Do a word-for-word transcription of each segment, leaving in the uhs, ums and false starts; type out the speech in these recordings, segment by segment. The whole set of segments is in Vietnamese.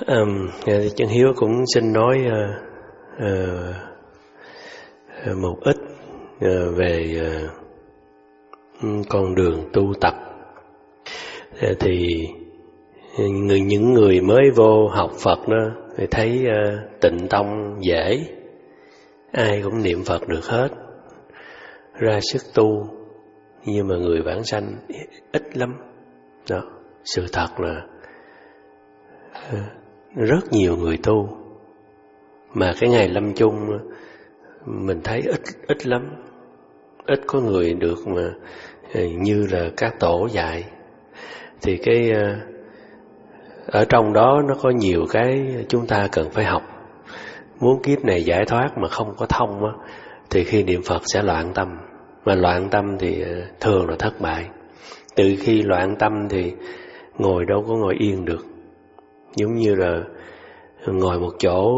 Um, Chân Hiếu cũng xin nói uh, uh, một ít uh, về uh, con đường tu tập. Uh, thì người, những người mới vô học Phật đó thì thấy uh, Tịnh Tông dễ, ai cũng niệm Phật được hết, ra sức tu, nhưng mà người vãng sanh ít lắm. Đó, sự thật là uh, rất nhiều người tu, mà cái ngày lâm chung mình thấy ít ít lắm, ít có người được mà như là các tổ dạy. Thì cái ở trong đó nó có nhiều cái chúng ta cần phải học. Muốn kiếp này giải thoát mà không có thông á, thì khi niệm Phật sẽ loạn tâm, mà loạn tâm thì thường là thất bại. Từ khi loạn tâm thì ngồi đâu có ngồi yên được, giống như là ngồi một chỗ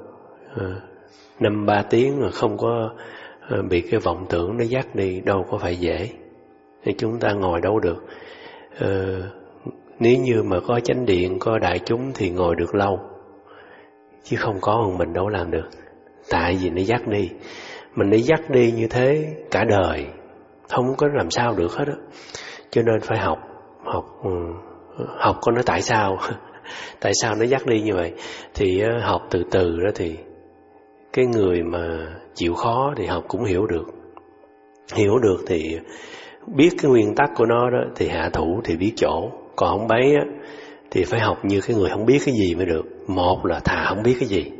năm ba tiếng mà không có bị cái vọng tưởng nó dắt đi, đâu có phải dễ. Thì chúng ta ngồi đâu được. ờ, Nếu như mà có chánh điện, có đại chúng thì ngồi được lâu, chứ không có một mình đâu làm được. Tại vì nó dắt đi, mình đi dắt đi như thế cả đời, không có làm sao được hết á. Cho nên phải học. Học học có nói tại sao tại sao nó dắt đi như vậy. Thì học từ từ đó, thì cái người mà chịu khó thì học cũng hiểu được. Hiểu được thì biết cái nguyên tắc của nó đó, thì hạ thủ thì biết chỗ. Còn không bấy á, thì phải học như cái người không biết cái gì mới được. Một là thà không biết cái gì,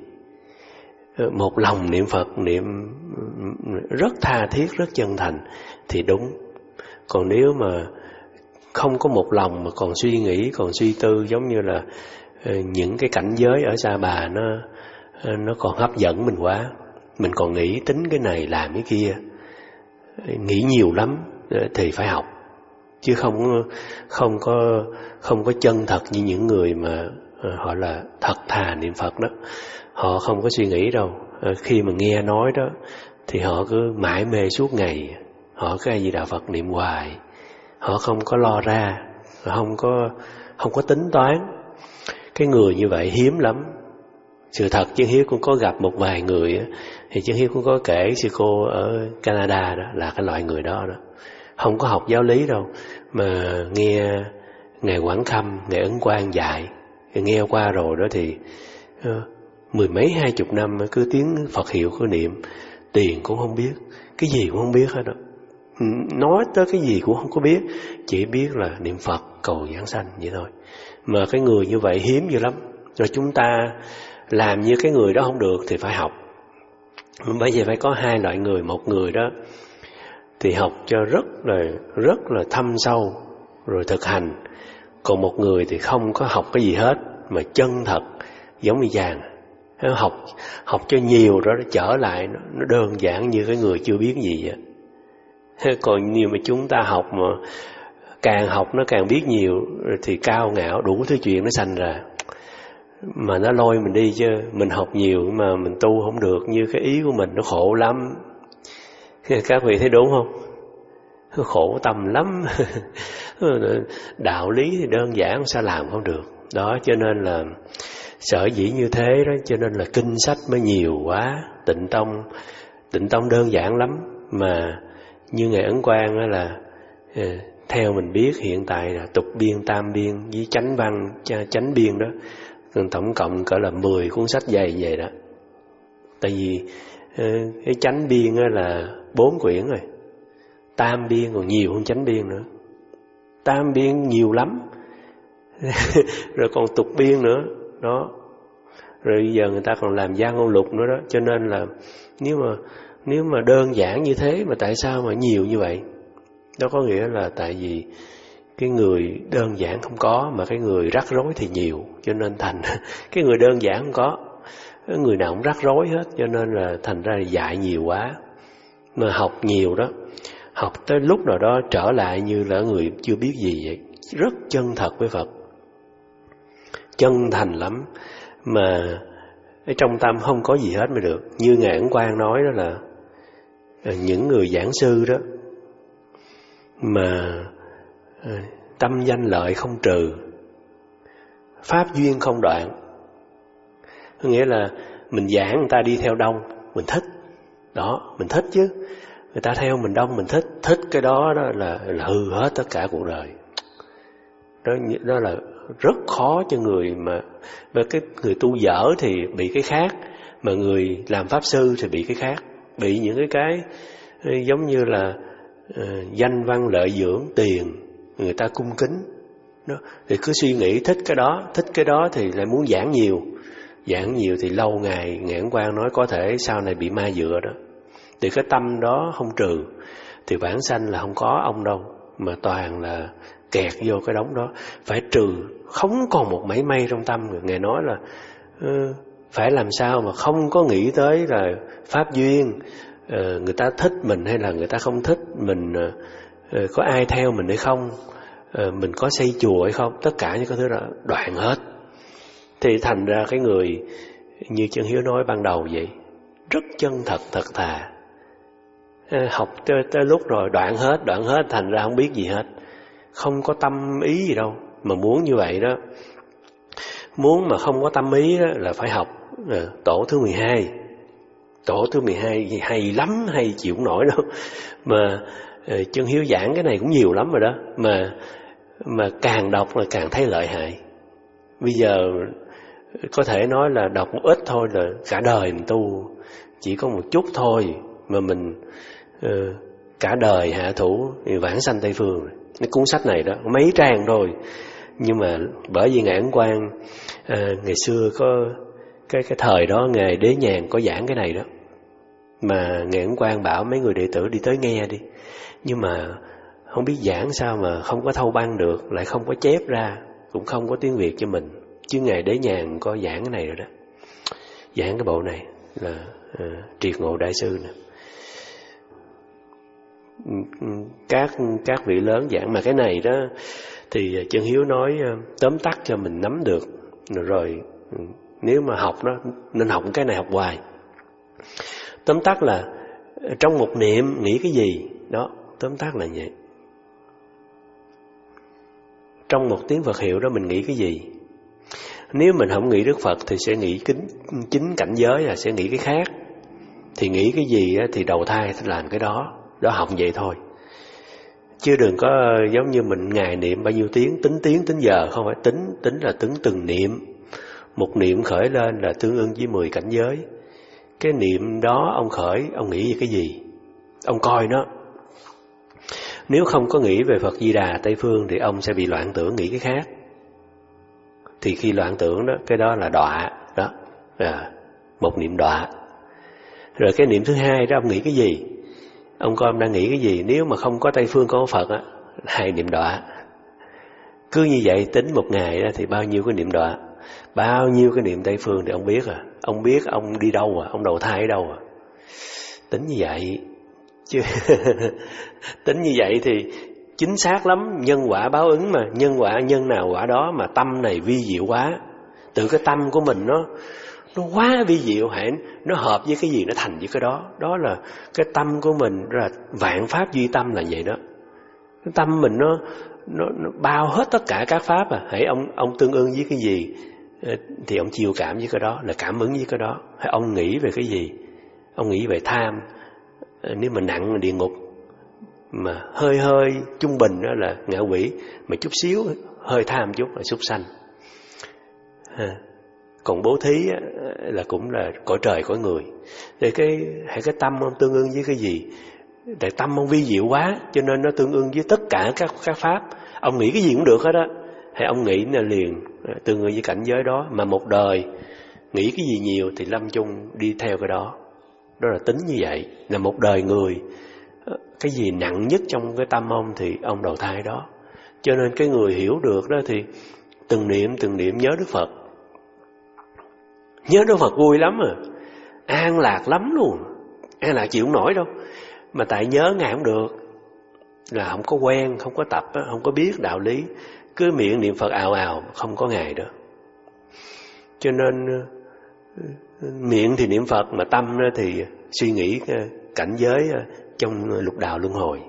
một lòng niệm Phật, niệm rất tha thiết, rất chân thành thì đúng. Còn nếu mà không có một lòng mà còn suy nghĩ, còn suy tư, giống như là những cái cảnh giới ở Sa Bà nó nó còn hấp dẫn mình quá, mình còn nghĩ tính cái này làm cái kia, nghĩ nhiều lắm, thì phải học. Chứ không không có không có chân thật như những người mà họ là thật thà niệm Phật đó. Họ không có suy nghĩ đâu. Khi mà nghe nói đó thì họ cứ mải mê suốt ngày, họ cứ A Di Đà Phật niệm hoài, họ không có lo ra, họ không có không có tính toán. Cái người như vậy hiếm lắm. Sự thật Chân Hiếu cũng có gặp một vài người, thì Chân Hiếu cũng có kể sư cô ở Canada đó là cái loại người đó đó. Không có học giáo lý đâu, mà nghe Ngài Quảng Khâm, Ngài Ấn Quang dạy, nghe qua rồi đó thì uh, mười mấy hai chục năm cứ tiếng Phật hiệu cứ niệm, tiền cũng không biết, cái gì cũng không biết hết đó. Nói tới cái gì cũng không có biết, chỉ biết là niệm Phật cầu giảng sanh vậy thôi. Mà cái người như vậy hiếm dữ lắm. Rồi chúng ta làm như cái người đó không được thì phải học. Bây giờ phải có hai loại người. Một người đó thì học cho rất là rất là thâm sâu rồi thực hành. Còn một người thì không có học cái gì hết, mà chân thật giống như vàng. Học học cho nhiều đó, nó trở lại nó, nó đơn giản như cái người chưa biết gì vậy. Còn nhiều mà chúng ta học mà càng học nó càng biết nhiều, thì cao ngạo đủ thứ chuyện nó sanh ra, mà nó lôi mình đi. Chứ mình học nhiều mà mình tu không được như cái ý của mình, nó khổ lắm. Các vị thấy đúng không? Khổ tâm lắm. Đạo lý thì đơn giản, sao làm không được. Đó, cho nên là sở dĩ như thế đó, cho nên là kinh sách mới nhiều quá. Tịnh Tông Tịnh Tông đơn giản lắm. Mà như Ngài Ấn Quang đó là theo mình biết hiện tại là tục biên, tam biên với chánh văn, chánh biên đó, tổng cộng cỡ là mười cuốn sách dày vậy đó. Tại vì cái chánh biên là bốn quyển rồi, tam biên còn nhiều hơn chánh biên nữa. Tam biên nhiều lắm. Rồi còn tục biên nữa đó. Rồi bây giờ người ta còn làm gia ngôn lục nữa đó. Cho nên là nếu mà nếu mà đơn giản như thế mà tại sao mà nhiều như vậy? Đó có nghĩa là tại vì cái người đơn giản không có, mà cái người rắc rối thì nhiều. Cho nên thành cái người đơn giản không có, người nào cũng rắc rối hết. Cho nên là thành ra dạy nhiều quá. Mà học nhiều đó, học tới lúc nào đó trở lại như là người chưa biết gì vậy. Rất chân thật với Phật, chân thành lắm. Mà ở trong tâm không có gì hết mới được. Như Ngài Ấn Quang nói đó là những người giảng sư đó mà tâm danh lợi không trừ, pháp duyên không đoạn, Nghĩa là mình giảng người ta đi theo đông, mình thích. Đó, mình thích chứ. Người ta theo mình đông, mình thích. Thích cái đó, đó là, là hư hết tất cả cuộc đời. Đó, đó là rất khó cho người mà, và cái người tu dở thì bị cái khác, mà người làm pháp sư thì bị cái khác. Bị những cái cái giống như là uh, danh văn lợi dưỡng, tiền, người ta cung kính. Đó. Thì cứ suy nghĩ thích cái đó, thích cái đó thì lại muốn giảng nhiều. Giảng nhiều thì lâu ngày, Ngạn Quang nói có thể sau này bị ma dựa đó. Thì cái tâm đó không trừ, thì bản sanh là không có ông đâu, mà toàn là kẹt vô cái đống đó. Phải trừ, không còn một mảy may trong tâm. Ngài nói là uh, phải làm sao mà không có nghĩ tới là pháp duyên, uh, người ta thích mình hay là người ta không thích mình, uh, uh, có ai theo mình hay không, uh, mình có xây chùa hay không, tất cả những cái thứ đó đoạn hết. Thì thành ra cái người như Chân Hiếu nói ban đầu vậy, rất chân thật thật thà. uh, Học tới, tới lúc rồi đoạn hết, đoạn hết, thành ra không biết gì hết, không có tâm ý gì đâu. Mà muốn như vậy đó, muốn mà không có tâm ý đó, là phải học uh, tổ thứ mười hai. Tổ thứ mười hai hay lắm, hay chịu không nổi đâu. Mà uh, Chân Hiếu giảng cái này cũng nhiều lắm rồi đó. Mà mà càng đọc là càng thấy lợi hại. Bây giờ có thể nói là đọc một ít thôi là cả đời mình tu, chỉ có một chút thôi mà mình uh, cả đời hạ thủ vãng sanh Tây Phương. Cái cuốn sách này đó mấy trang thôi, nhưng mà bởi vì Ngạn Quang à, ngày xưa có cái cái thời đó Ngài Đế Nhàn có giảng cái này đó, mà Ngạn Quang bảo mấy người đệ tử đi tới nghe đi, nhưng mà không biết giảng sao mà không có thâu băng được, lại không có chép ra, cũng không có tiếng Việt cho mình. Chứ Ngài Đế Nhàn có giảng cái này rồi đó, giảng cái bộ này là à, Triệt Ngộ Đại Sư nè. Các các vị lớn giảng, mà cái này đó thì Chân Hiếu nói tóm tắt cho mình nắm được rồi, rồi nếu mà học đó nên học cái này học hoài. Tóm tắt là trong một niệm nghĩ cái gì đó, tóm tắt là vậy. Trong một tiếng Phật hiệu đó mình nghĩ cái gì. Nếu mình không nghĩ Đức Phật thì sẽ nghĩ kính, chính cảnh giới, là sẽ nghĩ cái khác. Thì nghĩ cái gì thì đầu thai thì làm cái đó. Đó, học vậy thôi. Chứ đừng có giống như mình ngày niệm bao nhiêu tiếng, tính tiếng tính giờ, không phải tính, tính là tính từng niệm. Một niệm khởi lên là tương ưng với mười cảnh giới. Cái niệm đó ông khởi, ông nghĩ về cái gì? Ông coi nó. Nếu không có nghĩ về Phật Di Đà Tây Phương thì ông sẽ bị loạn tưởng, nghĩ cái khác. Thì khi loạn tưởng đó, cái đó là đọa đó, à, một niệm đọa. Rồi cái niệm thứ hai đó, ông nghĩ cái gì? Ông coi ông đang nghĩ cái gì? Nếu mà không có Tây Phương có Phật á, hai niệm đọa. Cứ như vậy tính một ngày đó thì bao nhiêu cái niệm đọa, bao nhiêu cái niệm Tây Phương thì ông biết à. Ông biết ông đi đâu à, ông đầu thai ở đâu à. Tính như vậy chứ tính như vậy thì chính xác lắm. Nhân quả báo ứng mà, nhân quả nhân nào quả đó, mà tâm này vi diệu quá. Từ cái tâm của mình nó nó quá vi diệu, hãy nó hợp với cái gì nó thành với cái đó. Đó là cái tâm của mình, là vạn pháp duy tâm là vậy đó. Cái tâm mình nó nó, nó bao hết tất cả các pháp à. Hãy ông ông tương ưng với cái gì thì ông chiều cảm với cái đó, là cảm ứng với cái đó. Hay ông nghĩ về cái gì? Ông nghĩ về tham, nếu mà nặng là địa ngục, mà hơi hơi trung bình đó là ngạ quỷ, mà chút xíu hơi tham chút là súc sanh. Ha. Còn bố thí là cũng là cõi trời cõi người. Để cái hãy cái tâm ông tương ưng với cái gì? Tại tâm ông vi diệu quá, cho nên nó tương ưng với tất cả các các pháp. Ông nghĩ cái gì cũng được hết á. Hay ông nghĩ là liền tương ưng với cảnh giới đó. Mà một đời nghĩ cái gì nhiều thì lâm chung đi theo cái đó. Đó là tính như vậy. Là một đời người, cái gì nặng nhất trong cái tâm ông thì ông đầu thai đó. Cho nên cái người hiểu được đó thì từng niệm từng niệm nhớ Đức Phật. Nhớ Đức Phật vui lắm à, an lạc lắm luôn. An lạc chịu không nổi đâu. Mà tại nhớ Ngài không được, là không có quen, không có tập, không có biết đạo lý, cứ miệng niệm Phật ào ào, không có Ngài đó. Cho nên miệng thì niệm Phật, mà tâm thì suy nghĩ cảnh giới trong lục đạo luân hồi.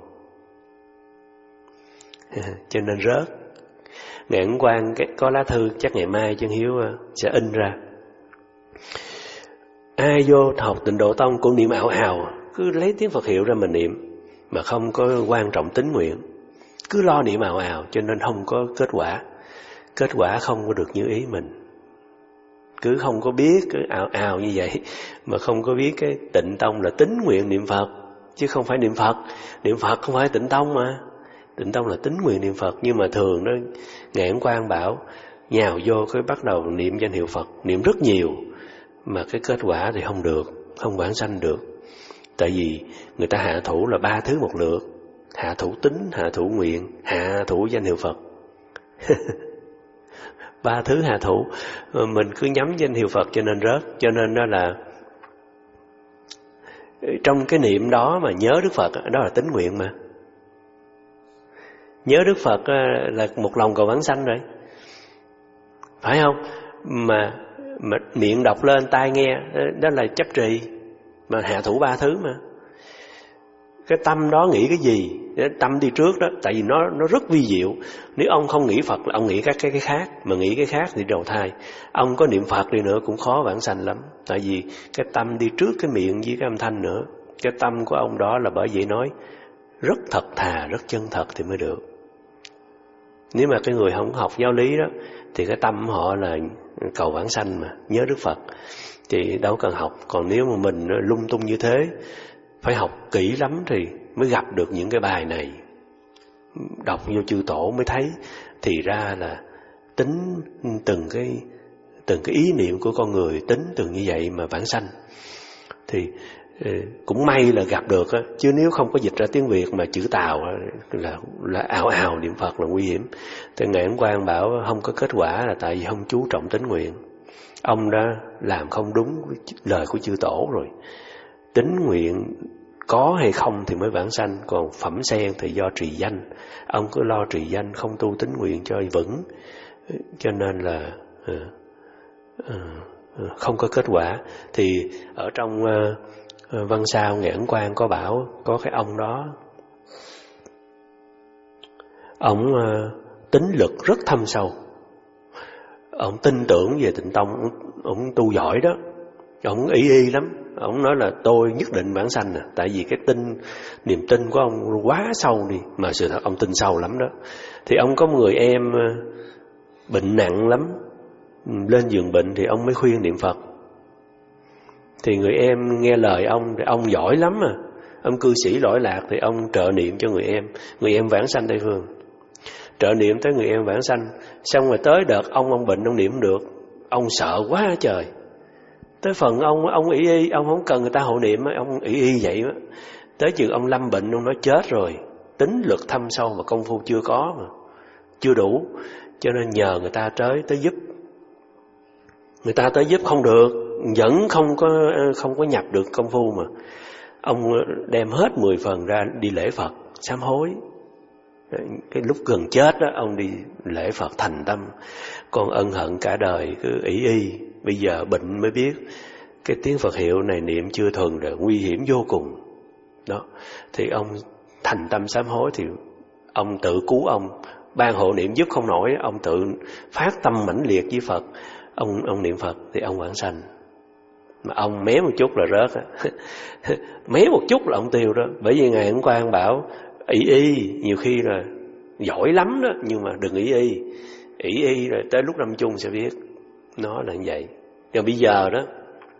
Cho nên rớt. Ngạn Quang có lá thư chắc ngày mai Chân Hiếu sẽ in ra. Ai vô học Tịnh Độ Tông cũng niệm ào ào, cứ lấy tiếng Phật hiệu ra mà niệm, mà không có quan trọng tín nguyện, cứ lo niệm ào ào, cho nên không có kết quả. Kết quả không có được như ý mình. Cứ không có biết cứ ào ào như vậy, mà không có biết cái Tịnh Tông là tín nguyện niệm Phật, chứ không phải niệm Phật. Niệm Phật không phải Tịnh Tông mà. Tịnh Tông là tín nguyện niệm Phật. Nhưng mà thường đó, Ngài Ấn Quang bảo nhào vô cái bắt đầu niệm danh hiệu Phật, niệm rất nhiều, mà cái kết quả thì không được, không vãng sanh được. Tại vì người ta hạ thủ là ba thứ một lượt: hạ thủ tín, hạ thủ nguyện, hạ thủ danh hiệu Phật. Ba thứ hạ thủ, mình cứ nhắm danh hiệu Phật cho nên rớt. Cho nên đó là trong cái niệm đó mà nhớ Đức Phật, đó là tín nguyện mà. Nhớ Đức Phật là một lòng cầu vãng sanh rồi, phải không? Mà, mà miệng đọc lên, tai nghe, đó là chấp trì, mà hạ thủ ba thứ mà. Cái tâm đó nghĩ cái gì? Tâm đi trước đó, tại vì nó nó rất vi diệu. Nếu ông không nghĩ Phật là ông nghĩ các cái, cái khác, mà nghĩ cái khác thì đầu thai. Ông có niệm Phật đi nữa cũng khó vãng sanh lắm. Tại vì cái tâm đi trước cái miệng với cái âm thanh nữa. Cái tâm của ông đó là bởi vậy nói rất thật thà, rất chân thật thì mới được. Nếu mà cái người không học giáo lý đó, thì cái tâm họ là cầu vãng sanh mà, nhớ Đức Phật, thì đâu cần học. Còn nếu mà mình lung tung như thế, phải học kỹ lắm thì mới gặp được những cái bài này. Đọc vô chư tổ mới thấy, thì ra là tính từng cái từng cái ý niệm của con người, tính từng như vậy mà vãng sanh. Thì cũng may là gặp được, chứ nếu không có dịch ra tiếng Việt mà chữ Tàu là là ào ào niệm Phật là nguy hiểm. Thì Ngài Ấn Quang bảo không có kết quả là tại vì không chú trọng tín nguyện. Ông đã làm không đúng lời của chư tổ rồi. Tín nguyện có hay không thì mới vãng sanh, còn phẩm sen thì do trì danh. Ông cứ lo trì danh, không tu tín nguyện cho vững, cho nên là uh, uh, không có kết quả. Thì ở trong uh, văn sao Ngài Ấn Quang có bảo, có cái ông đó, ông uh, tín lực rất thâm sâu, ông tin tưởng về Tịnh Tông, ông, ông tu giỏi đó, ông ý y lắm. Ông nói là tôi nhất định vãng sanh nè, tại vì cái tin, niềm tin của ông quá sâu đi, mà sự thật ông tin sâu lắm đó. Thì ông có một người em bệnh nặng lắm, lên giường bệnh thì ông mới khuyên niệm Phật. Thì người em nghe lời ông, thì ông giỏi lắm mà, ông cư sĩ lỗi lạc, thì ông trợ niệm cho người em, người em vãng sanh Tây Phương. Trợ niệm tới người em vãng sanh, xong rồi tới đợt ông ông bệnh ông niệm không được, ông sợ quá trời. Tới phần ông ông ý y, ông không cần người ta hộ niệm, ông ý y vậy đó. Tới chừng ông lâm bệnh, ông nói chết rồi, tính lực thâm sâu mà công phu chưa có mà, chưa đủ, cho nên nhờ người ta tới tới giúp. Người ta tới giúp không được, vẫn không có không có nhập được công phu mà. Ông đem hết mười phần ra đi lễ Phật, sám hối. Cái lúc gần chết đó, ông đi lễ Phật thành tâm. Con ân hận cả đời cứ ỷ y, bây giờ bệnh mới biết cái tiếng Phật hiệu này niệm chưa thuần rồi, nguy hiểm vô cùng. Đó, thì ông thành tâm sám hối, thì ông tự cứu ông, ban hộ niệm giúp không nổi, ông tự phát tâm mãnh liệt với Phật, ông ông niệm Phật thì ông vãng sanh. Mà ông mé một chút là rớt á. Mé một chút là ông tiêu đó. Bởi vì Ngài Ấn Quang bảo ỷ y nhiều khi là giỏi lắm đó, nhưng mà đừng ỷ y. ỷ y rồi tới lúc lâm chung sẽ biết nó là như vậy. Còn bây giờ đó,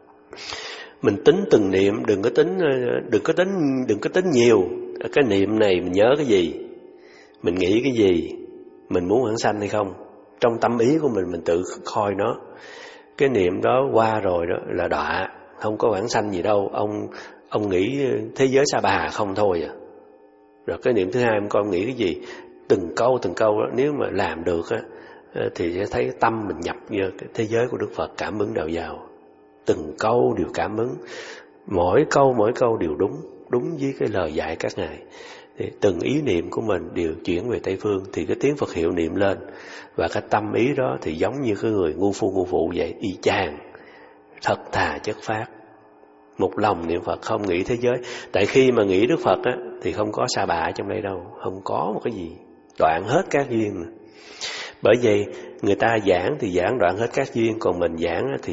mình tính từng niệm, đừng có tính đừng có tính đừng có tính nhiều. Cái niệm này mình nhớ cái gì, mình nghĩ cái gì, mình muốn vãng sanh hay không, trong tâm ý của mình mình tự coi nó. Cái niệm đó qua rồi đó là đọa, không có vãng sanh gì đâu. Ông ông nghĩ thế giới Sa Bà không thôi à. Rồi cái niệm thứ hai ông coi ông nghĩ cái gì, từng câu từng câu đó, nếu mà làm được á thì sẽ thấy tâm mình nhập vô cái thế giới của Đức Phật, cảm ứng đạo vào. Từng câu đều cảm ứng, mỗi câu mỗi câu đều đúng, đúng với cái lời dạy các ngài. Thì từng ý niệm của mình đều chuyển về Tây Phương, thì cái tiếng Phật hiệu niệm lên, và cái tâm ý đó thì giống như cái người ngu phu ngu phụ vậy, y chang, thật thà chất phát, một lòng niệm Phật, không nghĩ thế giới. Tại khi mà nghĩ Đức Phật á, thì không có Sa Bà trong đây đâu, không có một cái gì, đoạn hết các duyên mà. Bởi vậy người ta giảng thì giảng đoạn hết các duyên, còn mình giảng thì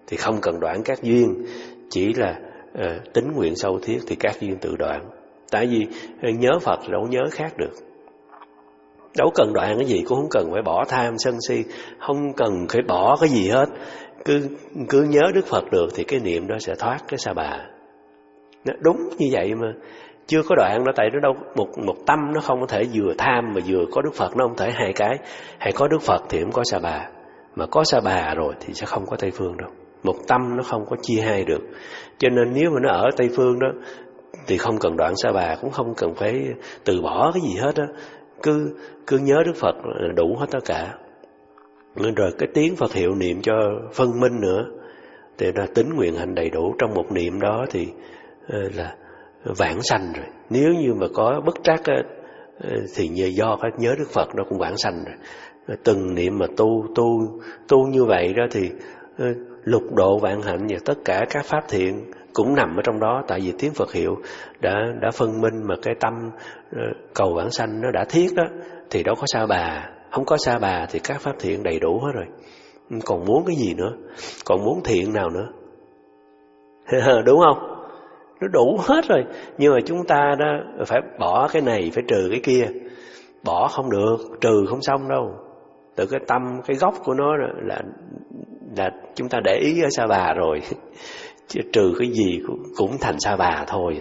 thì không cần đoạn các duyên, chỉ là uh, tín nguyện sâu thiết thì các duyên tự đoạn. Tại vì uh, nhớ Phật đâu nhớ khác được. Đâu cần đoạn cái gì, cũng không cần phải bỏ tham sân si, không cần phải bỏ cái gì hết. Cứ cứ nhớ Đức Phật được thì cái niệm đó sẽ thoát cái sa bà. Đúng như vậy mà. Chưa có đoạn đó, tại nó đâu một một tâm nó không có thể vừa tham mà vừa có Đức Phật, nó không thể hai cái. Hay có Đức Phật thì không có sa bà, mà có sa bà rồi thì sẽ không có Tây Phương đâu. Một tâm nó không có chia hai được. Cho nên nếu mà nó ở Tây Phương đó thì không cần đoạn sa bà, cũng không cần phải từ bỏ cái gì hết đó. Cứ cứ nhớ Đức Phật là đủ hết tất cả. Rồi cái tiếng Phật hiệu niệm cho phân minh nữa, thì là tín nguyện hành đầy đủ. Trong một niệm đó thì là vãng sanh rồi. Nếu như mà có bất trắc thì nhờ do cái nhớ Đức Phật nó cũng vãng sanh rồi. Từng niệm mà tu tu tu như vậy đó thì lục độ vạn hạnh và tất cả các pháp thiện cũng nằm ở trong đó. Tại vì tiếng Phật hiệu đã đã phân minh, mà cái tâm cầu vãng sanh nó đã thiết đó thì đâu có sa bà. Không có sa bà thì các pháp thiện đầy đủ hết rồi. Còn muốn cái gì nữa? Còn muốn thiện nào nữa? Đúng không? Nó đủ hết rồi. Nhưng mà chúng ta đó phải bỏ cái này, phải trừ cái kia. Bỏ không được, trừ không xong đâu. Từ cái tâm, cái gốc của nó là là chúng ta để ý ở sa bà rồi. Chứ trừ cái gì cũng, cũng thành sa bà thôi.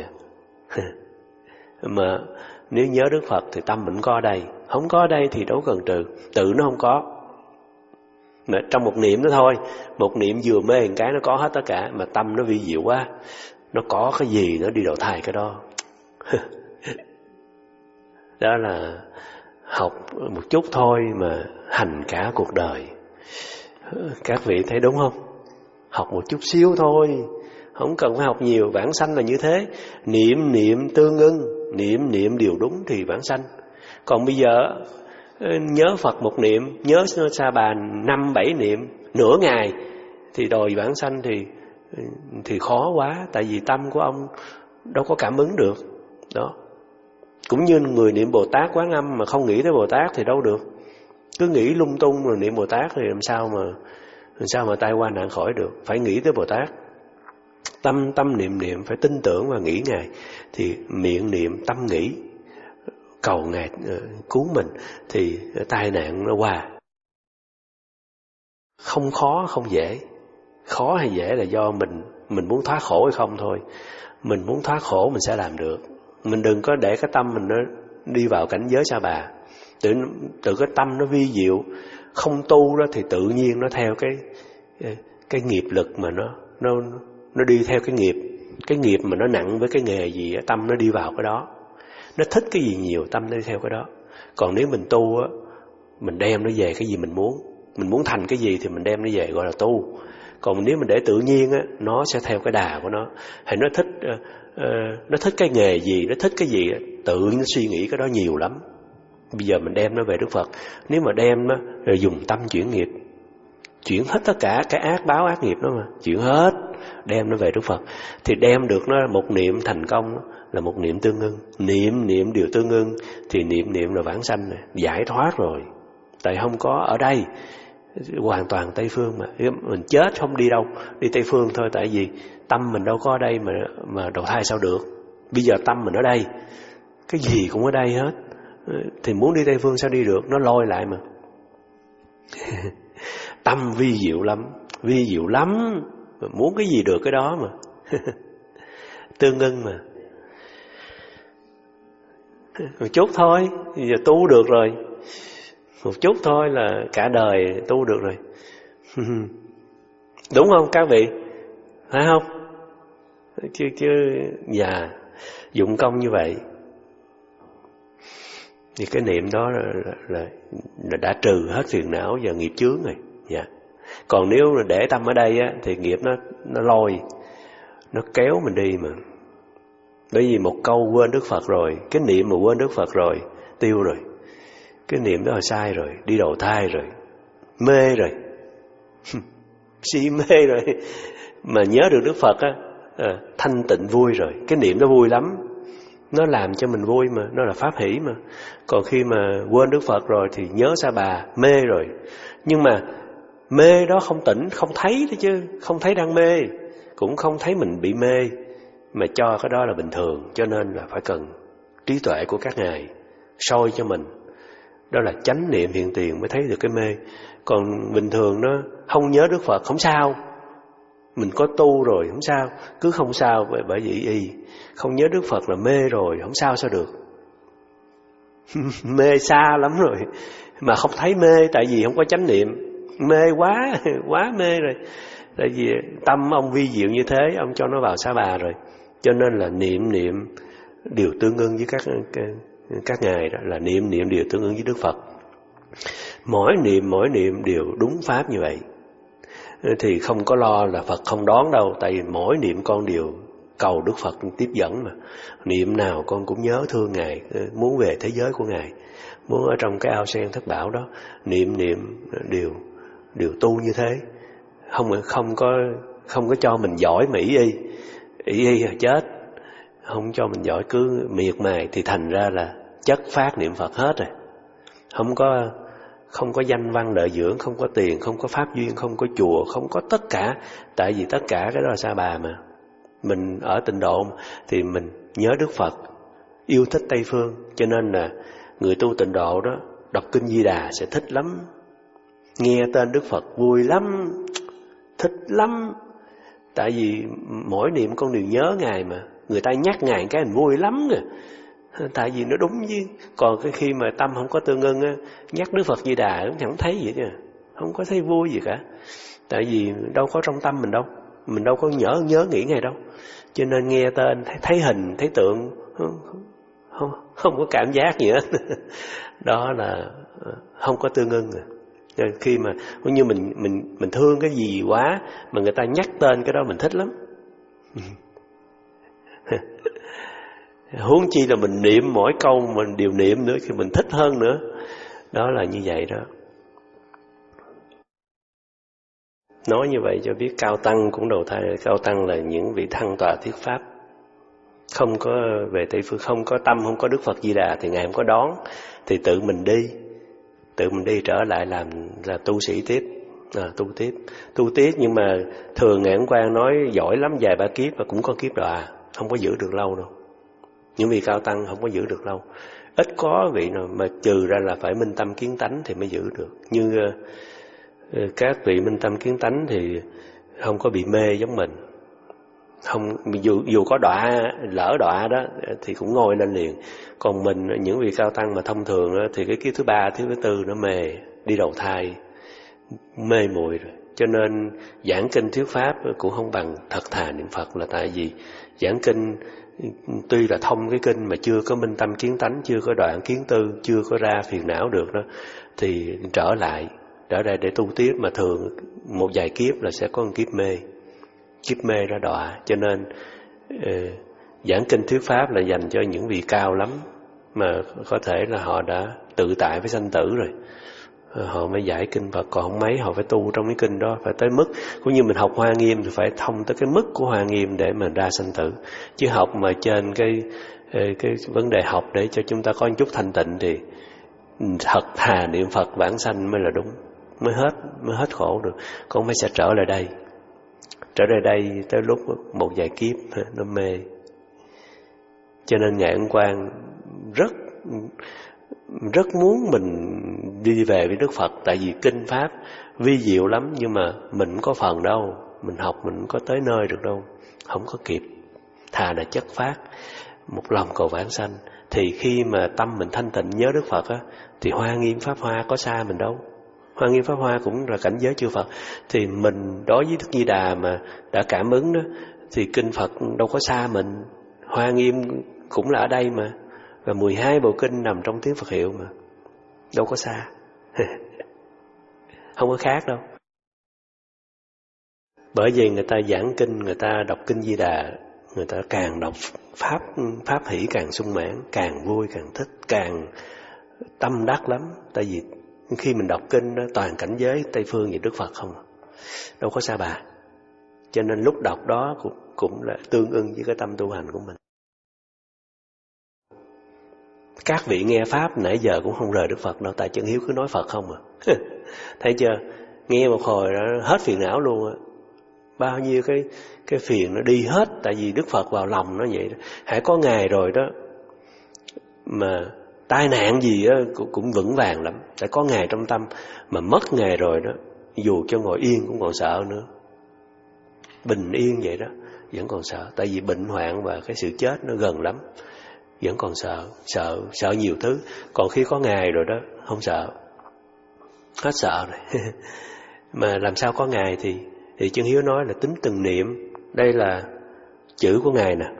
Mà nếu nhớ Đức Phật thì tâm mình có ở đây. Không có ở đây thì đâu cần trừ. Tự nó không có. Mà trong một niệm đó thôi, một niệm vừa mê một cái nó có hết tất cả. Mà tâm nó vi diệu quá, nó có cái gì nó đi đầu thai cái đó. Đó là học một chút thôi mà hành cả cuộc đời. Các vị thấy đúng không? Học một chút xíu thôi, không cần phải học nhiều. Vãng sanh là như thế. Niệm niệm tương ưng, niệm niệm điều đúng thì vãng sanh. Còn bây giờ nhớ Phật một niệm, nhớ sa bà năm bảy niệm nửa ngày thì đòi vãng sanh thì thì khó quá. Tại vì tâm của ông đâu có cảm ứng được đó. Cũng như người niệm Bồ Tát Quán Âm mà không nghĩ tới Bồ Tát thì đâu được. Cứ nghĩ lung tung rồi niệm Bồ Tát thì làm sao mà làm sao mà tai qua nạn khỏi được. Phải nghĩ tới Bồ Tát. Tâm tâm niệm niệm phải tin tưởng và nghĩ Ngài. Thì miệng niệm tâm nghĩ cầu Ngài uh, cứu mình thì tai nạn nó qua. Không khó không dễ. Khó hay dễ là do mình mình muốn thoát khổ hay không thôi. Mình muốn thoát khổ mình sẽ làm được. Mình đừng có để cái tâm mình nó đi vào cảnh giới sa bà. Tự, tự cái tâm nó vi diệu. Không tu đó thì tự nhiên nó theo cái cái nghiệp lực mà nó nó nó đi theo cái nghiệp. Cái nghiệp mà nó nặng với cái nghề gì, tâm nó đi vào cái đó. Nó thích cái gì nhiều, tâm nó đi theo cái đó. Còn nếu mình tu á, mình đem nó về cái gì mình muốn. Mình muốn thành cái gì thì mình đem nó về gọi là tu. Còn nếu mình để tự nhiên á, nó sẽ theo cái đà của nó. Hay nó thích uh, uh, nó thích cái nghề gì, nó thích cái gì, tự nó suy nghĩ cái đó nhiều lắm. Bây giờ mình đem nó về Đức Phật. Nếu mà đem nó rồi dùng tâm chuyển nghiệp, chuyển hết tất cả cái ác báo ác nghiệp đó mà, chuyển hết, đem nó về Đức Phật. Thì đem được nó một niệm thành công là một niệm tương ưng. Niệm niệm điều tương ưng thì niệm niệm là vãng sanh này, giải thoát rồi. Tại không có ở đây, hoàn toàn Tây Phương mà. Mình chết không đi đâu, đi Tây Phương thôi. Tại vì tâm mình đâu có ở đây mà mà đầu thai sao được. Bây giờ tâm mình ở đây, cái gì cũng ở đây hết. Thì muốn đi Tây Phương sao đi được, nó lôi lại mà. Tâm vi diệu lắm, vi diệu lắm. Muốn cái gì được cái đó mà. Tương ưng mà. Một chút thôi, giờ tu được rồi. Một chút thôi là cả đời tu được rồi. Đúng không các vị? Phải không? Chứ, chứ dạ, dụng công như vậy thì cái niệm đó là, là, là đã trừ hết phiền não và nghiệp chướng rồi. Dạ. Còn nếu là để tâm ở đây á, thì nghiệp nó nó lôi, nó kéo mình đi mà. Bởi vì một câu quên Đức Phật rồi, cái niệm mà quên Đức Phật rồi, tiêu rồi. Cái niệm đó là sai rồi, đi đầu thai rồi, mê rồi, si mê rồi. Mà nhớ được Đức Phật á, à, thanh tịnh vui rồi. Cái niệm nó vui lắm, nó làm cho mình vui mà, nó là pháp hỷ mà. Còn khi mà quên Đức Phật rồi thì nhớ sa bà, mê rồi. Nhưng mà Mê đó không tỉnh, không thấy đấy chứ, không thấy đang mê, cũng không thấy mình bị mê, mà cho cái đó là bình thường. Cho nên là phải cần trí tuệ của các ngài soi cho mình. Đó là chánh niệm hiện tiền mới thấy được cái mê. Còn bình thường nó không nhớ Đức Phật không sao, mình có tu rồi không sao, cứ không sao. Bởi vì y không nhớ Đức Phật là mê rồi, không sao sao được. Mê xa lắm rồi mà không thấy mê, tại vì không có chánh niệm. Mê quá, quá mê rồi. Tại vì tâm ông vi diệu như thế, ông cho nó vào Sa Bà rồi. Cho nên là niệm niệm điều tương ưng với các các ngài, đó là niệm niệm điều tương ứng với Đức Phật. Mỗi niệm mỗi niệm đều đúng pháp như vậy, thì không có lo là Phật không đón đâu. Tại vì mỗi niệm con đều cầu Đức Phật tiếp dẫn mà. Niệm nào con cũng nhớ thương Ngài, muốn về thế giới của Ngài, muốn ở trong cái ao sen thất bảo đó. Niệm niệm đều đều tu như thế. Không không có không có cho mình giỏi mà ý y ý y là chết, không cho mình giỏi cứ miệt mài, thì thành ra là chất phát niệm Phật hết rồi. Không có không có danh văn lợi dưỡng, không có tiền, không có pháp duyên, không có chùa, không có tất cả. Tại vì tất cả cái đó là Sa Bà mà. Mình ở Tịnh Độ thì mình nhớ Đức Phật, yêu thích Tây Phương, cho nên là người tu Tịnh Độ đó đọc kinh Di Đà sẽ thích lắm. Nghe tên Đức Phật vui lắm, thích lắm. Tại vì mỗi niệm con đều nhớ Ngài mà. Người ta nhắc Ngài cái mình vui lắm rồi. Tại vì nó đúng chứ. Còn cái khi mà tâm không có tương ưng á, nhắc Đức Phật Di Đà cũng chẳng thấy gì chứ, không có thấy vui gì cả. Tại vì đâu có trong tâm mình đâu, mình đâu có nhớ nhớ nghĩ Ngài đâu. Cho nên nghe tên, thấy, thấy hình, thấy tượng, không, không, không có cảm giác gì hết. Đó là không có tương ưng rồi. Khi mà như mình mình mình thương cái gì quá mà người ta nhắc tên cái đó mình thích lắm. Huống chi là mình niệm mỗi câu mình đều niệm nữa thì mình thích hơn nữa. Đó là như vậy đó. Nói như vậy cho biết cao tăng cũng đầu thai. Cao tăng là những vị thăng tọa thuyết pháp, không có về Tây Phương, không có tâm, không có Đức Phật Di Đà thì Ngài không có đón. Thì tự mình đi, tự mình đi trở lại làm là tu sĩ tiếp, à, tu tiếp, tu tiếp. Nhưng mà thường Ngài Ấn Quang nói giỏi lắm, vài ba kiếp và cũng có kiếp đọa, không có giữ được lâu đâu. Những vị cao tăng không có giữ được lâu. Ít có vị nào mà trừ ra là phải minh tâm kiến tánh thì mới giữ được. Như uh, các vị minh tâm kiến tánh thì không có bị mê giống mình. Không, dù, dù có đọa, lỡ đọa đó thì cũng ngồi lên liền. Còn mình, những vị cao tăng mà thông thường đó, thì cái kiếp thứ ba, thứ tư nó mê, đi đầu thai, mê muội rồi. Cho nên giảng kinh thuyết pháp cũng không bằng thật thà niệm Phật. Là tại vì giảng kinh tuy là thông cái kinh mà chưa có minh tâm kiến tánh, chưa có đoạn kiến tư, chưa có ra phiền não được đó, thì trở lại trở lại để tu tiếp. Mà thường một vài kiếp là sẽ có một kiếp mê, kiếp mê ra đọa. Cho nên uh, giảng kinh thuyết pháp là dành cho những vị cao lắm, mà có thể là họ đã tự tại với sanh tử rồi, họ mới giải kinh Phật. Còn không mấy họ phải tu trong cái kinh đó, phải tới mức cũng như mình học Hoa Nghiêm thì phải thông tới cái mức của Hoa Nghiêm để mà ra sanh tử. Chứ học mà trên cái cái vấn đề học để cho chúng ta có một chút thanh tịnh thì thật thà niệm Phật vãng sanh mới là đúng, mới hết mới hết khổ được. Còn mới sẽ trở lại đây, trở lại đây tới lúc một vài kiếp nó mê. Cho nên Ngài Ấn Quang rất rất muốn mình đi về với Đức Phật. Tại vì kinh pháp vi diệu lắm, nhưng mà mình không có phần đâu, mình học mình không có tới nơi được đâu, không có kịp. Thà là chất phát một lòng cầu vãng sanh. Thì khi mà tâm mình thanh tịnh nhớ Đức Phật á, thì Hoa Nghiêm Pháp Hoa có xa mình đâu. Hoa Nghiêm Pháp Hoa cũng là cảnh giới chư Phật. Thì mình đối với Đức Di Đà mà đã cảm ứng đó, thì kinh Phật đâu có xa mình. Hoa Nghiêm cũng là ở đây mà, và mười hai bộ kinh nằm trong tiếng Phật hiệu mà, đâu có xa. Không có khác đâu. Bởi vì người ta giảng kinh, người ta đọc kinh Di Đà, người ta càng đọc pháp pháp hỷ càng sung mãn, càng vui, càng thích, càng tâm đắc lắm. Tại vì khi mình đọc kinh đó, toàn cảnh giới Tây Phương và Đức Phật không, đâu có Sa Bà. Cho nên lúc đọc đó cũng, cũng là tương ưng với cái tâm tu hành của mình. Các vị nghe pháp nãy giờ cũng không rời Đức Phật đâu, tại chân hiếu cứ nói Phật không à. Thấy chưa? nghe một hồi đó hết phiền não luôn á. Bao nhiêu cái cái phiền nó đi hết, tại vì Đức Phật vào lòng nó vậy đó. Hãy có Ngài rồi đó mà tai nạn gì đó cũng vững vàng lắm. Tại có Ngài trong tâm, mà mất Ngài rồi đó, dù cho ngồi yên cũng còn sợ nữa. Bình yên vậy đó vẫn còn sợ, tại vì bệnh hoạn và cái sự chết nó gần lắm, vẫn còn sợ, sợ sợ nhiều thứ. Còn khi có Ngài rồi đó không sợ, hết sợ rồi. Mà làm sao có Ngài thì thì Chân Hiếu nói là tính từng niệm. Đây là chữ của Ngài nè.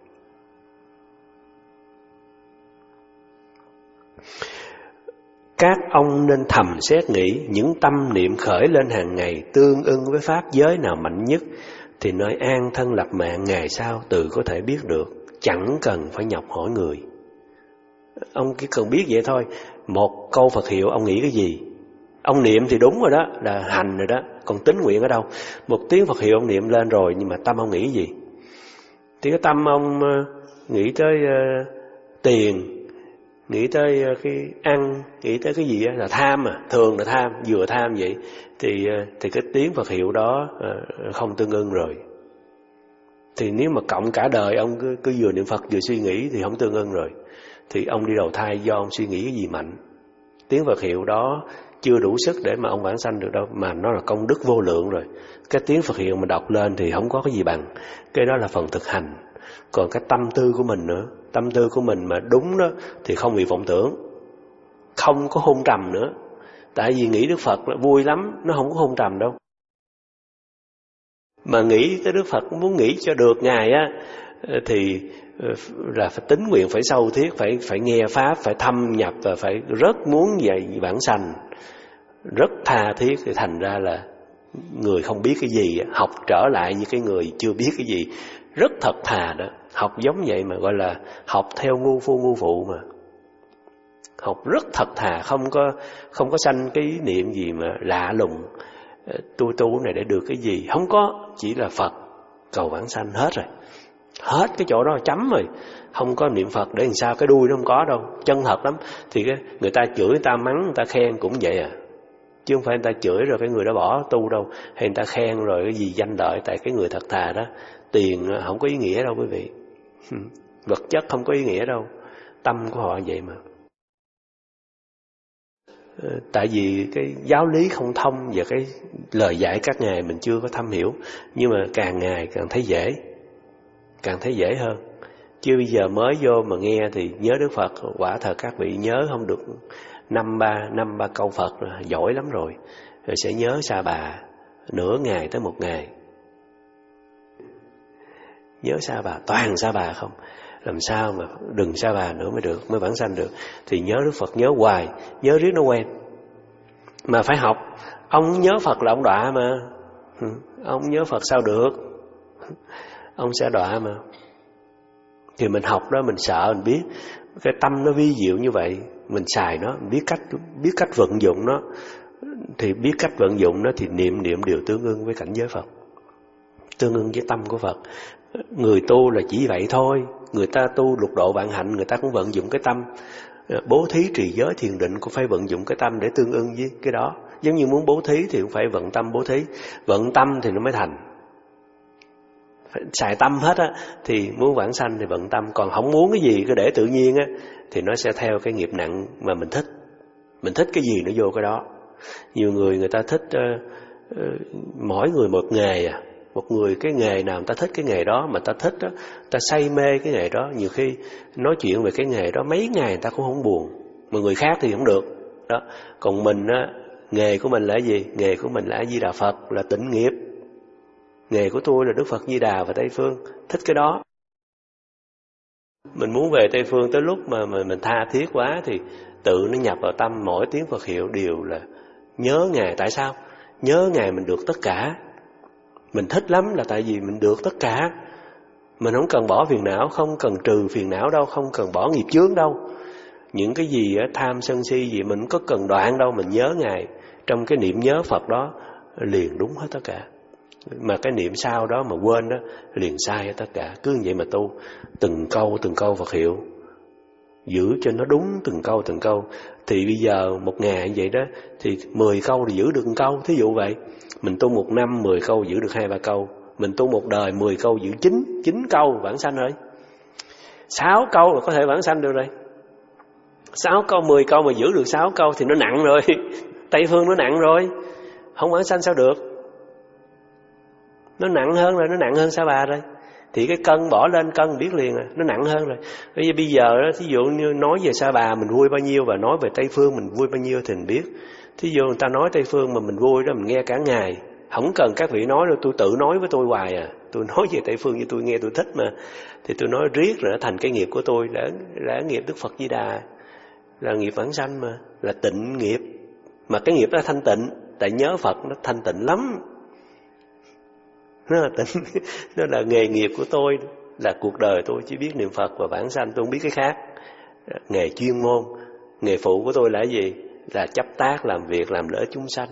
Các ông nên thầm xét nghĩ những tâm niệm khởi lên hàng ngày tương ưng với pháp giới nào mạnh nhất, thì nơi an thân lập mạng ngày sau tự có thể biết được, chẳng cần phải nhọc hỏi người. Ông chỉ cần biết vậy thôi. Một câu Phật hiệu ông nghĩ cái gì, ông niệm thì đúng rồi đó, là hành rồi đó. Còn tín nguyện ở đâu? Một tiếng Phật hiệu ông niệm lên rồi, nhưng mà tâm ông nghĩ gì? Thì cái tâm ông nghĩ tới uh, tiền, nghĩ tới uh, cái ăn, nghĩ tới cái gì đó, là tham mà. Thường là tham, vừa tham vậy thì uh, thì cái tiếng Phật hiệu đó uh, không tương ưng rồi. Thì nếu mà cộng cả đời ông cứ, cứ vừa niệm Phật vừa suy nghĩ thì không tương ưng rồi. Thì ông đi đầu thai do ông suy nghĩ cái gì mạnh. Tiếng Phật hiệu đó chưa đủ sức để mà ông vãng sanh được đâu, mà nó là công đức vô lượng rồi. Cái tiếng Phật hiệu mà đọc lên thì không có cái gì bằng. Cái đó là phần thực hành. Còn cái tâm tư của mình nữa, tâm tư của mình mà đúng đó thì không bị vọng tưởng, không có hôn trầm nữa. Tại vì nghĩ Đức Phật là vui lắm, nó không có hôn trầm đâu. Mà nghĩ tới Đức Phật muốn nghĩ cho được Ngài á, thì là phải tín nguyện, phải sâu thiết, phải phải nghe pháp, phải thâm nhập và phải rất muốn dạy vãng sanh, rất tha thiết. Thì thành ra là người không biết cái gì học trở lại như cái người chưa biết cái gì, rất thật thà đó. Học giống vậy mà gọi là học theo ngu phu ngu phụ mà. Học rất thật thà, không có không có sanh cái ý niệm gì mà lạ lùng. Tu tu này để được cái gì, không có, chỉ là Phật cầu vãng sanh hết rồi. Hết cái chỗ đó chấm rồi. Không có niệm Phật để làm sao, cái đuôi nó không có đâu. Chân thật lắm. Thì cái, người ta chửi, người ta mắng, người ta khen cũng vậy à. Chứ không phải người ta chửi rồi cái người đó bỏ tu đâu. Hay người ta khen rồi cái gì danh lợi. Tại cái người thật thà đó, tiền không có ý nghĩa đâu quý vị. Vật chất không có ý nghĩa đâu. Tâm của họ vậy mà. Tại vì cái giáo lý không thông và cái lời dạy các ngài mình chưa có thâm hiểu. Nhưng mà càng ngày càng thấy dễ, càng thấy dễ hơn. Chứ bây giờ mới vô mà nghe thì nhớ Đức Phật, quả thật các vị nhớ không được năm ba năm ba câu Phật rồi, giỏi lắm rồi. Rồi sẽ nhớ Sa Bà nửa ngày tới một ngày. Nhớ Sa Bà, toàn Sa Bà không. Làm sao mà đừng Sa Bà nữa mới được, mới vãng sanh được. Thì nhớ Đức Phật nhớ hoài, nhớ riết nó quen. Mà phải học. Ông nhớ Phật là ông đọa mà. Ông nhớ Phật sao được. Ông sẽ đọa mà. Thì mình học đó, mình sợ, mình biết cái tâm nó vi diệu như vậy, mình xài nó, mình biết cách biết cách vận dụng nó. Thì biết cách vận dụng nó thì niệm niệm đều tương ưng với cảnh giới Phật, tương ưng với tâm của Phật. Người tu là chỉ vậy thôi. Người ta tu lục độ vạn hạnh, người ta cũng vận dụng cái tâm. Bố thí trì giới thiền định cũng phải vận dụng cái tâm để tương ưng với cái đó. Giống như muốn bố thí thì cũng phải vận tâm bố thí. Vận tâm thì nó mới thành. Phải xài tâm hết á. Thì muốn vãng sanh thì vận tâm. Còn không muốn cái gì cứ để tự nhiên á, thì nó sẽ theo cái nghiệp nặng mà mình thích. Mình thích cái gì nó vô cái đó. Nhiều người người ta thích uh, uh, mỗi người một nghề à. Một người cái nghề nào người ta thích cái nghề đó, mà ta thích đó, ta say mê cái nghề đó. Nhiều khi nói chuyện về cái nghề đó mấy ngày người ta cũng không buồn. Mà người khác thì không được đó. Còn mình á, nghề của mình là gì? Nghề của mình là A Di Đà Phật, là tịnh nghiệp. Nghề của tôi là Đức Phật Di Đà và Tây Phương. Thích cái đó. Mình muốn về Tây Phương tới lúc mà, mà mình tha thiết quá thì tự nó nhập vào tâm. Mỗi tiếng Phật hiệu đều là nhớ Ngài. Tại sao? Nhớ Ngài mình được tất cả. Mình thích lắm là tại vì mình được tất cả. Mình không cần bỏ phiền não, không cần trừ phiền não đâu, không cần bỏ nghiệp chướng đâu. Những cái gì tham sân si gì mình có cần đoạn đâu. Mình nhớ Ngài, trong cái niệm nhớ Phật đó liền đúng hết tất cả. Mà cái niệm sau đó mà quên đó liền sai hết tất cả. Cứ như vậy mà tu, từng câu từng câu Phật hiệu, giữ cho nó đúng từng câu từng câu. Thì bây giờ một ngày vậy đó, thì mười câu thì giữ được một câu. Thí dụ vậy, mình tu một năm mười câu giữ được hai ba câu. Mình tu một đời mười câu giữ chín chín câu vãng sanh rồi. Sáu câu là có thể vãng sanh được rồi. Sáu câu, mười câu mà giữ được sáu câu thì nó nặng rồi. Tây phương nó nặng rồi, không vãng sanh sao được. Nó nặng hơn rồi, nó nặng hơn Sa Bà rồi. Thì cái cân bỏ lên cân biết liền rồi, nó nặng hơn rồi. Bây giờ, bây giờ thí dụ như nói về Sa Bà mình vui bao nhiêu và nói về Tây phương mình vui bao nhiêu thì mình biết. Thí dụ người ta nói Tây phương mà mình vui đó, mình nghe cả ngày, không cần các vị nói đâu, tôi tự nói với tôi hoài à. Tôi nói về Tây phương như tôi nghe tôi thích mà. Thì tôi nói riết rồi nó thành cái nghiệp của tôi, là, là nghiệp Đức Phật Di Đà, là nghiệp vãng sanh mà, là tịnh nghiệp. Mà cái nghiệp đó thanh tịnh, tại nhớ Phật nó thanh tịnh lắm. Nó là tịnh, nó là nghề nghiệp của tôi, là cuộc đời tôi chỉ biết niệm Phật và vãng sanh, tôi không biết cái khác. Nghề chuyên môn, nghề phụ của tôi là cái gì? Là chấp tác, làm việc, làm lợi chúng sanh,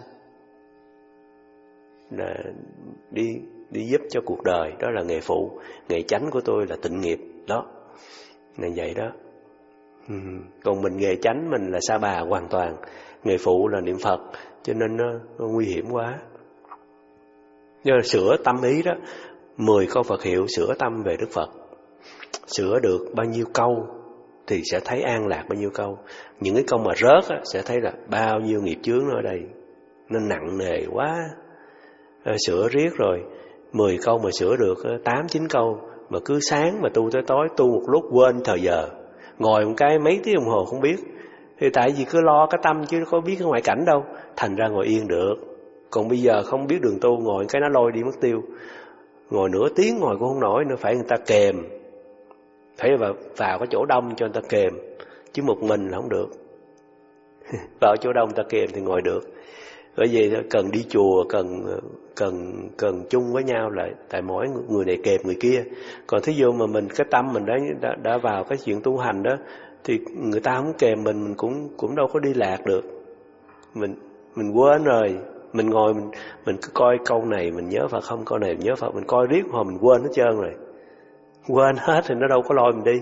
là đi đi giúp cho cuộc đời, đó là nghề phụ. Nghề chánh của tôi là tịnh nghiệp, đó là vậy đó. Ừ. Còn mình nghề chánh mình là Sa Bà hoàn toàn, nghề phụ là niệm Phật, cho nên nó, nó nguy hiểm quá. Nhưng sửa tâm ý đó, mười câu Phật hiệu sửa tâm về Đức Phật, sửa được bao nhiêu câu thì sẽ thấy an lạc bao nhiêu câu. Những cái câu mà rớt á, sẽ thấy là bao nhiêu nghiệp chướng nó ở đây, nó nặng nề quá. À, sửa riết rồi, mười câu mà sửa được tám chín câu, mà cứ sáng mà tu tới tối, tu một lúc quên thời giờ, ngồi một cái mấy tiếng đồng hồ không biết. Thì tại vì cứ lo cái tâm chứ có biết cái ngoại cảnh đâu, thành ra ngồi yên được. Còn bây giờ không biết đường tu, ngồi cái nó lôi đi mất tiêu. Ngồi nửa tiếng ngồi cũng không nổi nữa, phải người ta kèm, phải vào, vào cái chỗ đông cho người ta kèm, chứ một mình là không được. Vào chỗ đông người ta kèm thì ngồi được. Bởi vì cần đi chùa, cần cần cần chung với nhau lại, tại mỗi người này kèm người kia. Còn thí dụ mà mình cái tâm mình đã đã, đã vào cái chuyện tu hành đó, thì người ta không kèm mình, mình cũng cũng đâu có đi lạc được. Mình mình quên rồi, mình ngồi mình mình cứ coi câu này mình nhớ Phật không, câu này mình nhớ Phật, mình coi riết hồi mình quên hết trơn rồi. Quên hết thì nó đâu có lôi mình đi.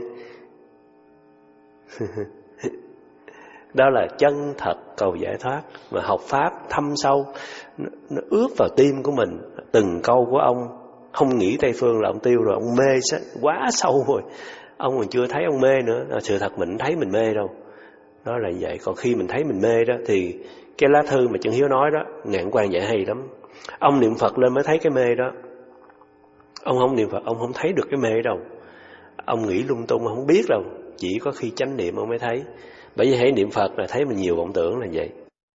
Đó là chân thật cầu giải thoát. Mà học Pháp thâm sâu, nó, nó ướp vào tim của mình. Từng câu của ông, không nghĩ Tây phương là ông tiêu rồi, ông mê quá sâu rồi. Ông còn chưa thấy ông mê nữa. À, sự thật mình thấy mình mê đâu. Đó là vậy. Còn khi mình thấy mình mê đó, thì cái lá thư mà Chân Hiếu nói đó, Ngạn Quan dạy hay lắm. Ông niệm Phật lên mới thấy cái mê đó. Ông không niệm Phật, ông không thấy được cái mê đâu. Ông nghĩ lung tung, ông không biết đâu. Chỉ có khi chánh niệm ông mới thấy. Bởi vì hãy niệm Phật là thấy mình nhiều vọng tưởng là vậy.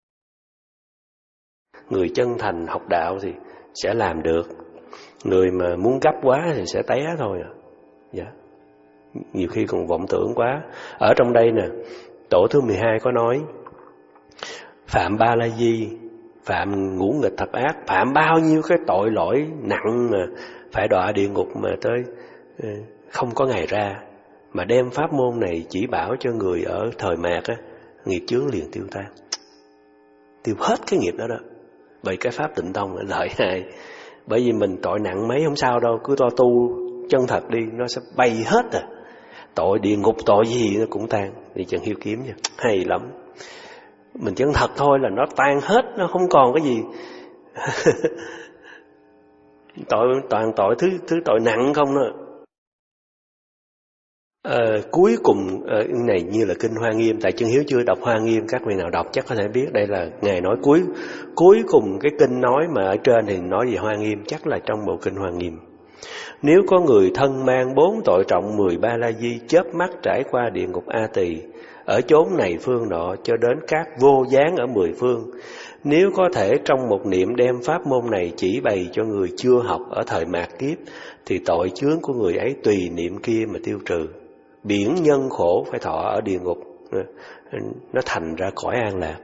Người chân thành học đạo thì sẽ làm được. Người mà muốn gấp quá thì sẽ té thôi à. Dạ. Nhiều khi còn vọng tưởng quá. Ở trong đây nè, tổ thứ mười hai có nói, phạm ba la di, phạm ngũ nghịch thập ác, phạm bao nhiêu cái tội lỗi nặng mà phải đọa địa ngục mà tới không có ngày ra. Mà đem pháp môn này chỉ bảo cho người ở thời mạt á, nghiệp chướng liền tiêu tan, tiêu hết cái nghiệp đó đó. Bởi cái pháp Tịnh Tông là lợi hại. Bởi vì mình tội nặng mấy không sao đâu, cứ to tu chân thật đi, nó sẽ bay hết à. Tội địa ngục, tội gì nó cũng tan. Thì Trần Hiếu kiếm nha, hay lắm. Mình chân thật thôi là nó tan hết, nó không còn cái gì. Tội toàn tội thứ thứ tội nặng không đó. À, cuối cùng à, này như là kinh Hoa Nghiêm. Tại Chân Hiếu chưa đọc Hoa Nghiêm, các vị nào đọc chắc có thể biết. Đây là Ngài nói cuối cuối cùng cái kinh nói, mà ở trên thì nói về Hoa Nghiêm, chắc là trong bộ kinh Hoa Nghiêm. Nếu có người thân mang bốn tội trọng mười ba la di, chớp mắt trải qua địa ngục A Tỳ, ở chốn này phương nọ cho đến các vô gián ở mười phương, nếu có thể trong một niệm đem pháp môn này chỉ bày cho người chưa học ở thời mạt kiếp, thì tội chướng của người ấy tùy niệm kia mà tiêu trừ. Biển nhân khổ phải thọ ở địa ngục, nó thành ra cõi an lạc.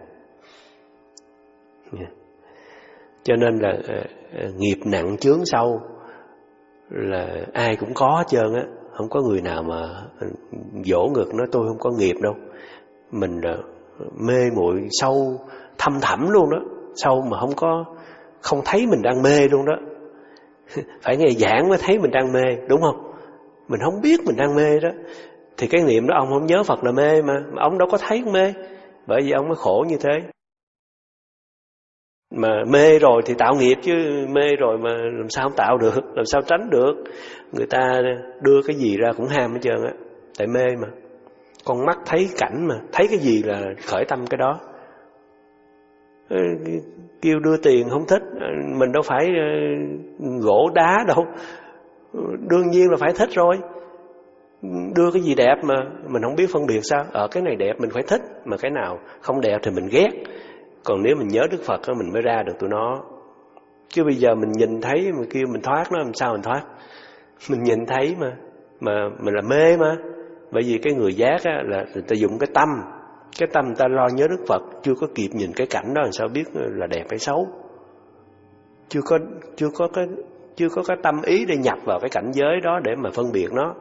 Cho nên là nghiệp nặng chướng sâu là ai cũng có hết trơn á. Không có người nào mà dỗ ngực nói tôi không có nghiệp đâu. Mình là mê muội sâu thâm thẳm luôn đó, sâu mà không có không thấy mình đang mê luôn đó. Phải nghe giảng mới thấy mình đang mê, đúng không? Mình không biết mình đang mê đó. Thì cái niệm đó ông không nhớ Phật là mê mà, mà ông đâu có thấy mê. Bởi vì ông mới khổ như thế. Mà mê rồi thì tạo nghiệp chứ, mê rồi mà làm sao không tạo được, làm sao tránh được. Người ta đưa cái gì ra cũng ham hết trơn á, tại mê mà. Con mắt thấy cảnh mà, thấy cái gì là khởi tâm cái đó. Kêu đưa tiền không thích, mình đâu phải gỗ đá đâu, đương nhiên là phải thích rồi. Đưa cái gì đẹp mà mình không biết phân biệt sao? Ở cái này đẹp mình phải thích, mà cái nào không đẹp thì mình ghét. Còn nếu mình nhớ Đức Phật đó, mình mới ra được tụi nó. Chứ bây giờ mình nhìn thấy mình kêu mình thoát nó, làm sao mình thoát? Mình nhìn thấy mà mà mình là mê mà. Bởi vì cái người giác á, là người ta dùng cái tâm, cái tâm người ta lo nhớ Đức Phật, chưa có kịp nhìn cái cảnh đó làm sao biết là đẹp hay xấu. Chưa có chưa có cái chưa có cái tâm ý để nhập vào cái cảnh giới đó để mà phân biệt nó.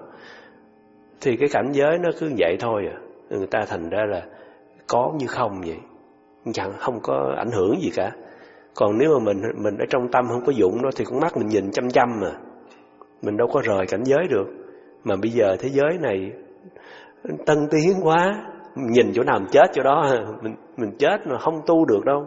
Thì cái cảnh giới nó cứ vậy thôi à. Người ta thành ra là có như không vậy, chẳng không có ảnh hưởng gì cả. Còn nếu mà mình mình ở trong tâm không có dụng đó thì con mắt mình nhìn chăm chăm mà, mình đâu có rời cảnh giới được. Mà bây giờ thế giới này tân tiến quá, nhìn chỗ nào mình chết chỗ đó, mình mình chết mà không tu được đâu.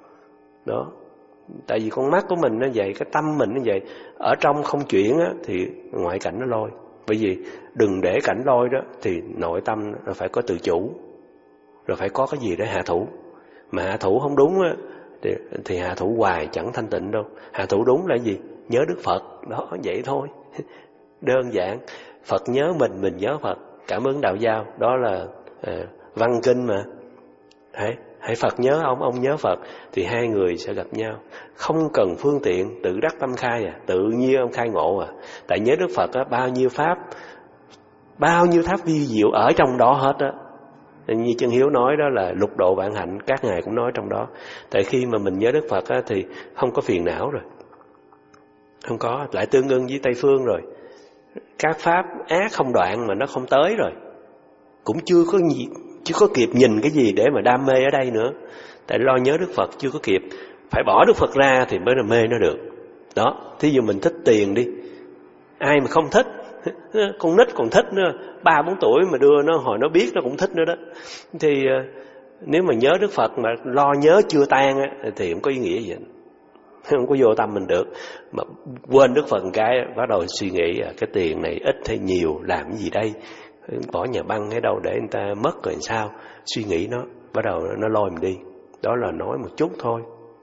Đó. Tại vì con mắt của mình nó vậy, cái tâm mình nó vậy. Ở trong không chuyển á, thì ngoại cảnh nó lôi. Bởi vì đừng để cảnh lôi đó thì nội tâm nó phải có tự chủ, rồi phải có cái gì để hạ thủ. Mà hạ thủ không đúng á, thì, thì hạ thủ hoài chẳng thanh tịnh đâu. Hạ thủ đúng là gì? Nhớ Đức Phật. Đó, vậy thôi. Đơn giản. Phật nhớ mình, mình nhớ Phật. Cảm ứng đạo giao. Đó là à, văn kinh mà. Hãy, hãy Phật nhớ ông, ông nhớ Phật, thì hai người sẽ gặp nhau. Không cần phương tiện, tự đắc tâm khai à. Tự nhiên ông khai ngộ à. Tại nhớ Đức Phật á, bao nhiêu pháp, bao nhiêu pháp vi diệu ở trong đó hết á. Như Chân Hiếu nói đó là lục độ vạn hạnh, các ngài cũng nói trong đó. Tại khi mà mình nhớ Đức Phật á, thì không có phiền não rồi, không có, lại tương ưng với Tây Phương rồi. Các pháp ác không đoạn mà nó không tới rồi, cũng chưa có gì, chưa có kịp nhìn cái gì để mà đam mê ở đây nữa. Tại lo nhớ Đức Phật chưa có kịp, phải bỏ Đức Phật ra thì mới là mê nó được. Đó, thí dụ mình thích tiền đi, ai mà không thích, con nít còn thích nữa, ba bốn tuổi mà đưa nó hồi nó biết nó cũng thích nữa đó. Thì nếu mà nhớ Đức Phật mà lo nhớ chưa tan á, thì không có ý nghĩa gì, không có vô tâm mình được. Mà quên Đức Phật cái bắt đầu suy nghĩ cái tiền này ít hay nhiều, làm cái gì đây, bỏ nhà băng hay đâu để người ta mất rồi sao, suy nghĩ nó bắt đầu nó lôi mình đi. Đó là nói một chút thôi,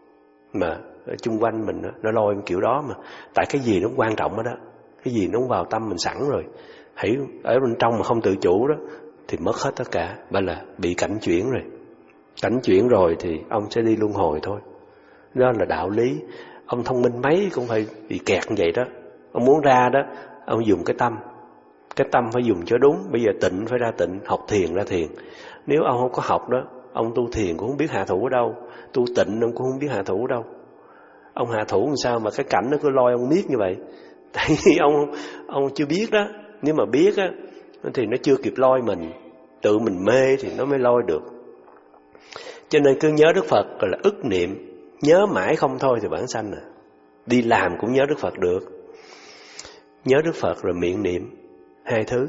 mà chung quanh mình nó lôi kiểu đó mà. Tại cái gì nó cũng quan trọng đó, đó. Cái gì nó cũng vào tâm mình sẵn rồi, hãy ở bên trong mà không tự chủ đó thì mất hết tất cả. Bởi là bị cảnh chuyển rồi. Cảnh chuyển rồi thì ông sẽ đi luân hồi thôi. Đó là đạo lý. Ông thông minh mấy cũng phải bị kẹt như vậy đó. Ông muốn ra đó, ông dùng cái tâm. Cái tâm phải dùng cho đúng. Bây giờ tịnh phải ra tịnh, học thiền ra thiền. Nếu ông không có học đó, ông tu thiền cũng không biết hạ thủ ở đâu, tu tịnh ông cũng không biết hạ thủ ở đâu. Ông hạ thủ làm sao mà cái cảnh nó cứ lôi ông miết như vậy? Tại vì ông ông chưa biết đó. Nếu mà biết á thì nó chưa kịp lôi mình. Tự mình mê thì nó mới lôi được. Cho nên cứ nhớ Đức Phật gọi là ức niệm. Nhớ mãi không thôi thì bản sanh à. Đi làm cũng nhớ Đức Phật được. Nhớ Đức Phật rồi miệng niệm. Hai thứ.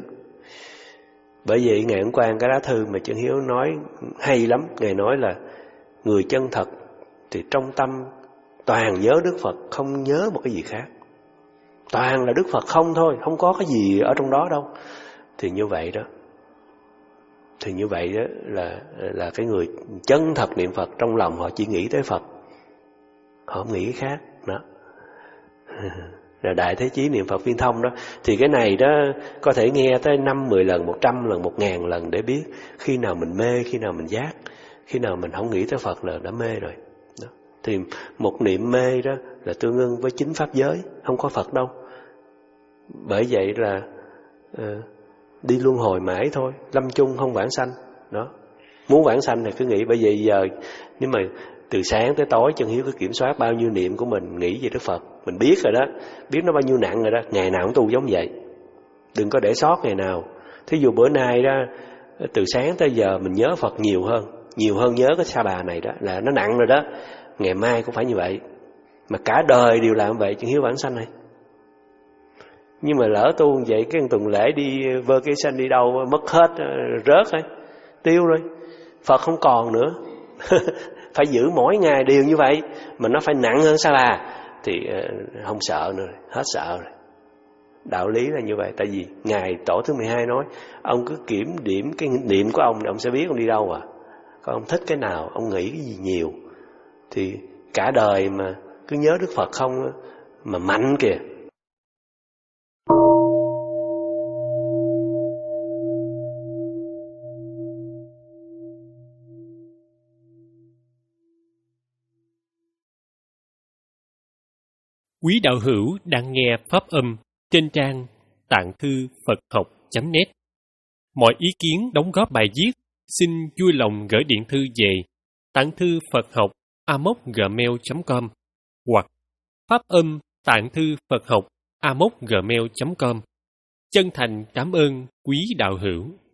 Bởi vậy ngày hôm qua cái lá thư mà Chân Hiếu nói hay lắm. Ngài nói là người chân thật thì trong tâm toàn nhớ Đức Phật, không nhớ một cái gì khác. Toàn là Đức Phật không thôi, không có cái gì ở trong đó đâu. Thì như vậy đó. Thì như vậy đó là là cái người chân thật niệm Phật, trong lòng họ chỉ nghĩ tới Phật, họ không nghĩ cái khác đó. Là Đại Thế Chí niệm Phật viên thông đó. Thì cái này đó có thể nghe tới năm, mười lần, một trăm lần, một ngàn lần để biết khi nào mình mê, khi nào mình giác, khi nào mình không nghĩ tới Phật là đã mê rồi đó. Thì một niệm mê đó là tương ưng với chính pháp giới, không có Phật đâu. Bởi vậy là uh, đi luân hồi mãi thôi, lâm chung không vãng sanh đó. Muốn vãng sanh thì cứ nghĩ. Bởi vậy giờ nếu mà từ sáng tới tối Chân Hiếu cứ kiểm soát bao nhiêu niệm của mình nghĩ về Đức Phật, mình biết rồi đó, biết nó bao nhiêu nặng rồi đó, ngày nào cũng tu giống vậy, đừng có để sót ngày nào. Thí dụ bữa nay đó, từ sáng tới giờ mình nhớ Phật nhiều hơn, nhiều hơn nhớ cái Sa Bà này đó, là nó nặng rồi đó. Ngày mai cũng phải như vậy, mà cả đời đều làm vậy, Chân Hiếu vãng sanh này. Nhưng mà lỡ tu như vậy, cái tuần lễ đi vacation đi đâu mất hết, rớt ấy, tiêu rồi. Phật không còn nữa. Phải giữ mỗi ngày đều như vậy, mà nó phải nặng hơn Sa La thì không sợ nữa, hết sợ rồi. Đạo lý là như vậy. Tại vì Ngài Tổ thứ mười hai nói, ông cứ kiểm điểm cái niệm của ông, ông sẽ biết ông đi đâu à. Còn ông thích cái nào, ông nghĩ cái gì nhiều, thì cả đời mà cứ nhớ Đức Phật không mà mạnh kìa. Quý đạo hữu đang nghe pháp âm trên trang tạng thư Phật học chấm net. Mọi ý kiến đóng góp bài viết xin vui lòng gửi điện thư về tạng thư Phật học a m o c gmail chấm com hoặc pháp âm tạng thư Phật học a m o c gmail chấm com. Chân thành cảm ơn quý đạo hữu.